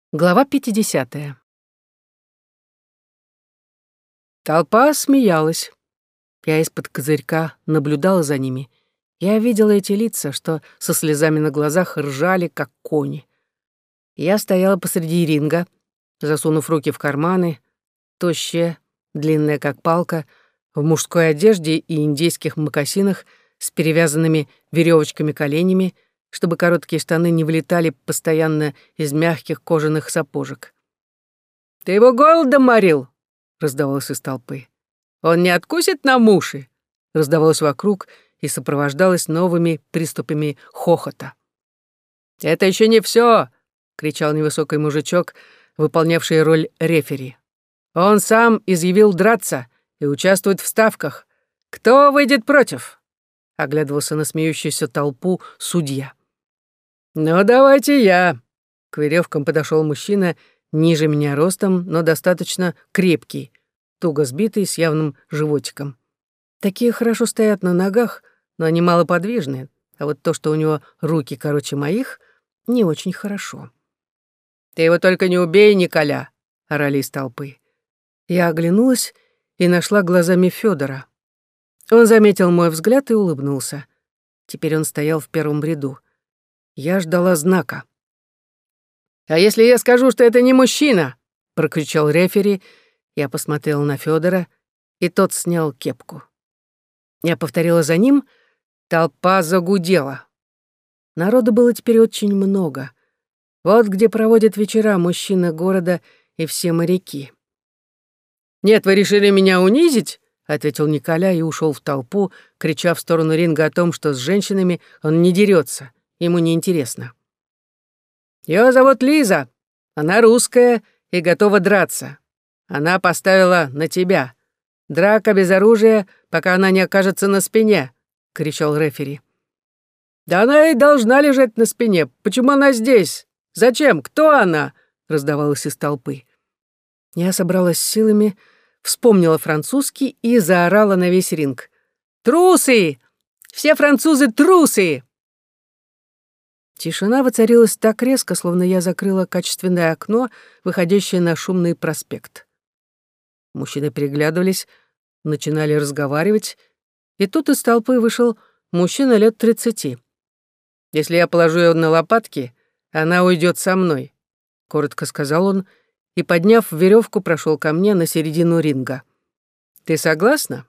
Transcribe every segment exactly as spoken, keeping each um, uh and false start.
Глава пятидесятая. Толпа смеялась. Я из-под козырька наблюдала за ними. Я видела эти лица, что со слезами на глазах ржали, как кони. Я стояла посреди ринга, засунув руки в карманы, тощая, длинная, как палка, в мужской одежде и индейских мокасинах с перевязанными веревочками коленями, чтобы короткие штаны не вылетали постоянно из мягких кожаных сапожек. «Ты его голодом морил?» — раздавалось из толпы. «Он не откусит нам уши?» — раздавалось вокруг и сопровождалось новыми приступами хохота. «Это еще не все!» — кричал невысокий мужичок, выполнявший роль рефери. «Он сам изъявил драться и участвует в ставках. Кто выйдет против?» — оглядывался на смеющуюся толпу судья. «Ну, давайте я!» К веревкам подошел мужчина, ниже меня ростом, но достаточно крепкий, туго сбитый, с явным животиком. Такие хорошо стоят на ногах, но они малоподвижные, а вот то, что у него руки короче моих, не очень хорошо. «Ты его только не убей, Николя!» — орали из толпы. Я оглянулась и нашла глазами Фёдора. Он заметил мой взгляд и улыбнулся. Теперь он стоял в первом ряду. Я ждала знака. «А если я скажу, что это не мужчина?» — прокричал рефери. Я посмотрела на Фёдора, и тот снял кепку. Я повторила за ним. Толпа загудела. Народу было теперь очень много. Вот где проводят вечера мужчины города и все моряки. «Нет, вы решили меня унизить?» — ответил Николя и ушел в толпу, крича в сторону ринга о том, что с женщинами он не дерется. Ему неинтересно. «Её зовут Лиза. Она русская и готова драться. Она поставила на тебя. Драка без оружия, пока она не окажется на спине», — кричал рефери. «Да она и должна лежать на спине. Почему она здесь? Зачем? Кто она?» — раздавалось из толпы. Я собралась силами, вспомнила французский и заорала на весь ринг. «Трусы! Все французы трусы!» Тишина воцарилась так резко, словно я закрыла качественное окно, выходящее на шумный проспект. Мужчины переглядывались, начинали разговаривать, и тут из толпы вышел мужчина лет тридцати. «Если я положу ее на лопатки, она уйдет со мной», — коротко сказал он, и, подняв веревку, прошел ко мне на середину ринга. «Ты согласна?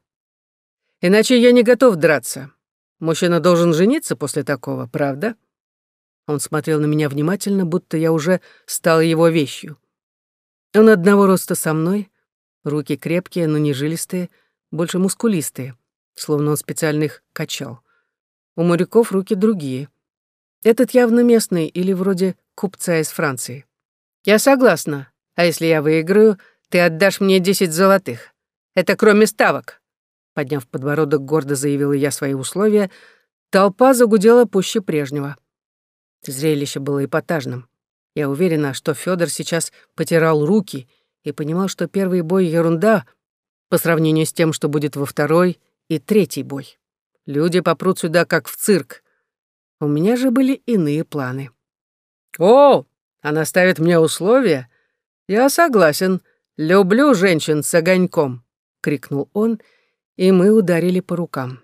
Иначе я не готов драться. Мужчина должен жениться после такого, правда?» Он смотрел на меня внимательно, будто я уже стала его вещью. Он одного роста со мной, руки крепкие, но не жилистые, больше мускулистые, словно он специально их качал. У моряков руки другие. Этот явно местный или вроде купца из Франции. «Я согласна, а если я выиграю, ты отдашь мне десять золотых. Это кроме ставок», — подняв подбородок, гордо заявила я свои условия. Толпа загудела пуще прежнего. Зрелище было эпатажным. Я уверена, что Фёдор сейчас потирал руки и понимал, что первый бой — ерунда по сравнению с тем, что будет во второй и третий бой. Люди попрут сюда, как в цирк. У меня же были иные планы. «О, она ставит мне условия? Я согласен. Люблю женщин с огоньком», — крикнул он, и мы ударили по рукам.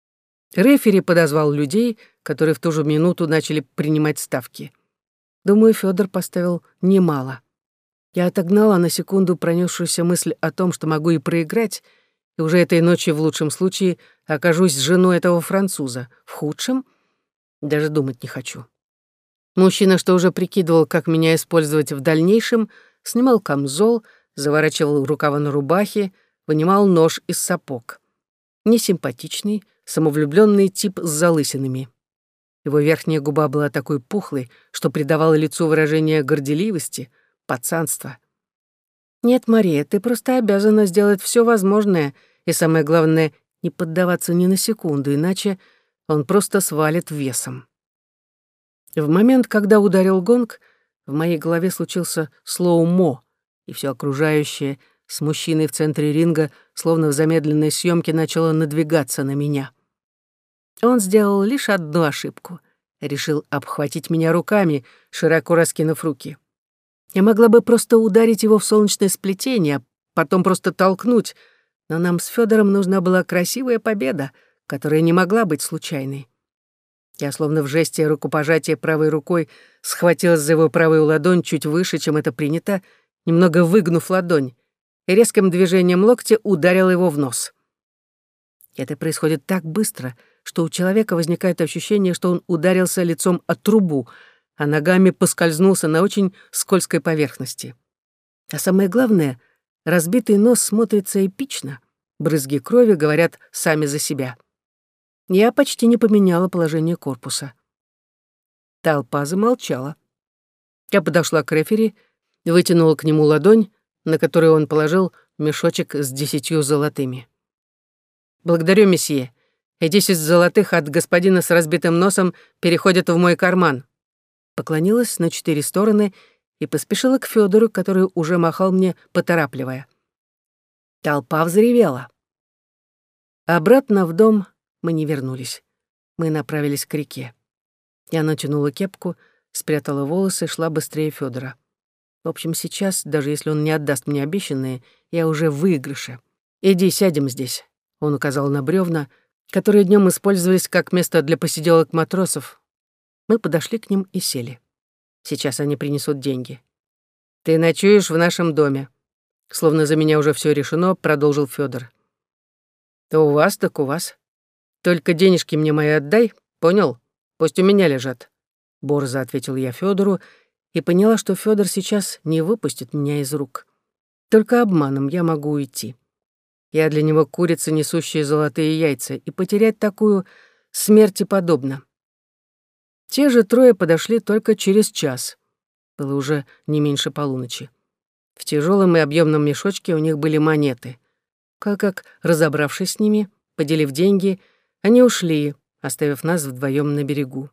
Рефери подозвал людей, которые в ту же минуту начали принимать ставки. Думаю, Фёдор поставил немало. Я отогнала на секунду пронесшуюся мысль о том, что могу и проиграть, и уже этой ночью в лучшем случае окажусь женой этого француза. В худшем даже думать не хочу. Мужчина, что уже прикидывал, как меня использовать в дальнейшем, снимал камзол, заворачивал рукава на рубахе, вынимал нож из сапог. Несимпатичный, самовлюбленный тип с залысинами. Его верхняя губа была такой пухлой, что придавала лицу выражение горделивости, пацанства. «Нет, Мария, ты просто обязана сделать все возможное, и самое главное, не поддаваться ни на секунду, иначе он просто свалит весом». В момент, когда ударил гонг, в моей голове случился слоу-мо, и все окружающее с мужчиной в центре ринга, словно в замедленной съемке, начало надвигаться на меня. Он сделал лишь одну ошибку. Решил обхватить меня руками, широко раскинув руки. Я могла бы просто ударить его в солнечное сплетение, а потом просто толкнуть, но нам с Фёдором нужна была красивая победа, которая не могла быть случайной. Я словно в жесте рукопожатия правой рукой схватилась за его правую ладонь чуть выше, чем это принято, немного выгнув ладонь, и резким движением локтя ударила его в нос. Это происходит так быстро, что у человека возникает ощущение, что он ударился лицом о трубу, а ногами поскользнулся на очень скользкой поверхности. А самое главное, разбитый нос смотрится эпично, брызги крови говорят сами за себя. Я почти не поменяла положение корпуса. Толпа замолчала. Я подошла к рефери, вытянула к нему ладонь, на которую он положил мешочек с десятью золотыми. «Благодарю, месье. И десять золотых от господина с разбитым носом переходят в мой карман». Поклонилась на четыре стороны и поспешила к Фёдору, который уже махал мне, поторапливая. Толпа взревела. Обратно в дом мы не вернулись. Мы направились к реке. Я натянула кепку, спрятала волосы, шла быстрее Фёдора. В общем, сейчас, даже если он не отдаст мне обещанное, я уже в выигрыше. «Иди, сядем здесь», — он указал на бревна, которые днем использовались как место для посиделок матросов. Мы подошли к ним и сели. Сейчас они принесут деньги. «Ты ночуешь в нашем доме», — словно за меня уже все решено, продолжил Фёдор. «То у вас, так у вас. Только денежки мне мои отдай, понял? Пусть у меня лежат», — борзо ответил я Фёдору и поняла, что Фёдор сейчас не выпустит меня из рук. Только обманом я могу уйти. Я для него курица, несущая золотые яйца, и потерять такую смерти подобно. Те же трое подошли только через час. Было уже не меньше полуночи. В тяжелом и объемном мешочке у них были монеты. Как-как, разобравшись с ними, поделив деньги, они ушли, оставив нас вдвоем на берегу.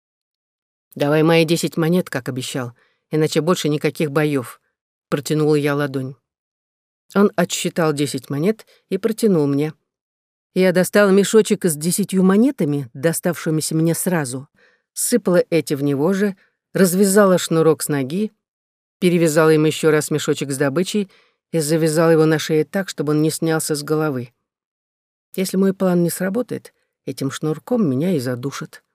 «Давай мои десять монет, как обещал, иначе больше никаких боёв», — протянула я ладонь. Он отсчитал десять монет и протянул мне. Я достала мешочек с десятью монетами, доставшимися мне сразу, сыпала эти в него же, развязала шнурок с ноги, перевязала им еще раз мешочек с добычей и завязала его на шее так, чтобы он не снялся с головы. Если мой план не сработает, этим шнурком меня и задушат.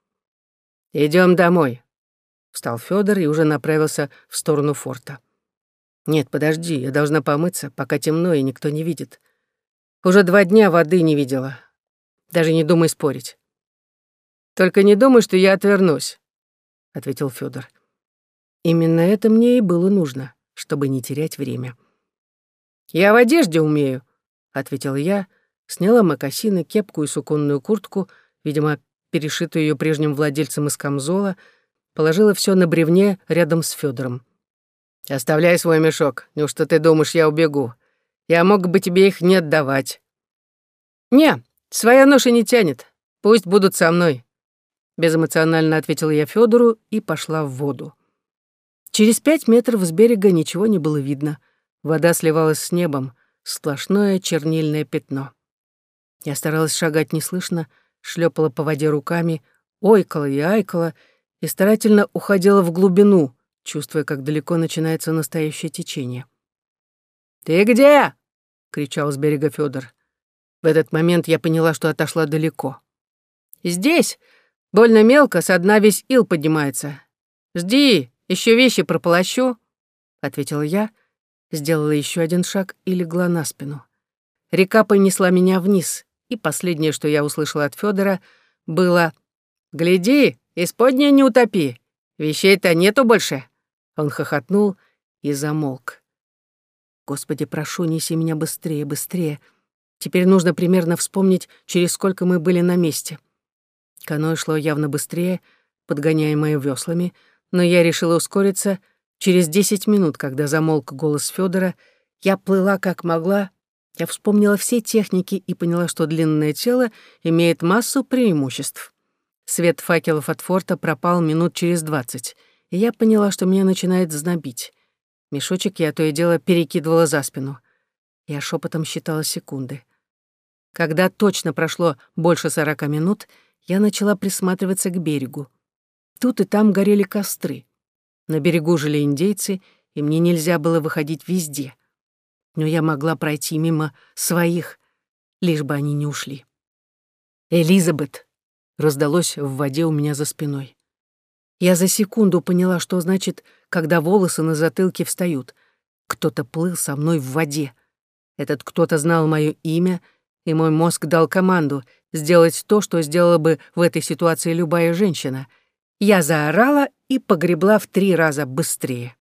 «Идём домой», — встал Фёдор и уже направился в сторону форта. «Нет, подожди, я должна помыться, пока темно и никто не видит. Уже два дня воды не видела. Даже не думай спорить». «Только не думай, что я отвернусь», — ответил Фёдор. Именно это мне и было нужно, чтобы не терять время. «Я в одежде умею», — ответил я, сняла мокасины, кепку и суконную куртку, видимо, перешитую ее прежним владельцем из камзола, положила все на бревне рядом с Фёдором. «Оставляй свой мешок. Неужто ты думаешь, я убегу? Я мог бы тебе их не отдавать». «Не, своя ноша не тянет. Пусть будут со мной», — безэмоционально ответила я Фёдору и пошла в воду. Через пять метров с берега ничего не было видно. Вода сливалась с небом, сплошное чернильное пятно. Я старалась шагать неслышно, шлепала по воде руками, ойкала и айкала и старательно уходила в глубину, чувствуя, как далеко начинается настоящее течение. «Ты где?» — кричал с берега Фёдор. В этот момент я поняла, что отошла далеко. «Здесь. Больно мелко, со дна весь ил поднимается. Жди, еще вещи прополощу», — ответила я, сделала еще один шаг и легла на спину. Река понесла меня вниз, и последнее, что я услышала от Фёдора, было: «Гляди, исподнее не утопи, вещей-то нету больше». Он хохотнул и замолк. «Господи, прошу, неси меня быстрее, быстрее. Теперь нужно примерно вспомнить, через сколько мы были на месте». Каноэ шло явно быстрее, подгоняемое веслами, но я решила ускориться. Через десять минут, когда замолк голос Фёдора, я плыла как могла. Я вспомнила все техники и поняла, что длинное тело имеет массу преимуществ. Свет факелов от форта пропал минут через двадцать, и я поняла, что меня начинает знобить. Мешочек я то и дело перекидывала за спину. Я шепотом считала секунды. Когда точно прошло больше сорока минут, я начала присматриваться к берегу. Тут и там горели костры. На берегу жили индейцы, и мне нельзя было выходить везде. Но я могла пройти мимо своих, лишь бы они не ушли. «Элизабет!» — раздалось в воде у меня за спиной. Я за секунду поняла, что значит, когда волосы на затылке встают. Кто-то плыл со мной в воде. Этот кто-то знал моё имя, и мой мозг дал команду сделать то, что сделала бы в этой ситуации любая женщина. Я заорала и погребла в три раза быстрее.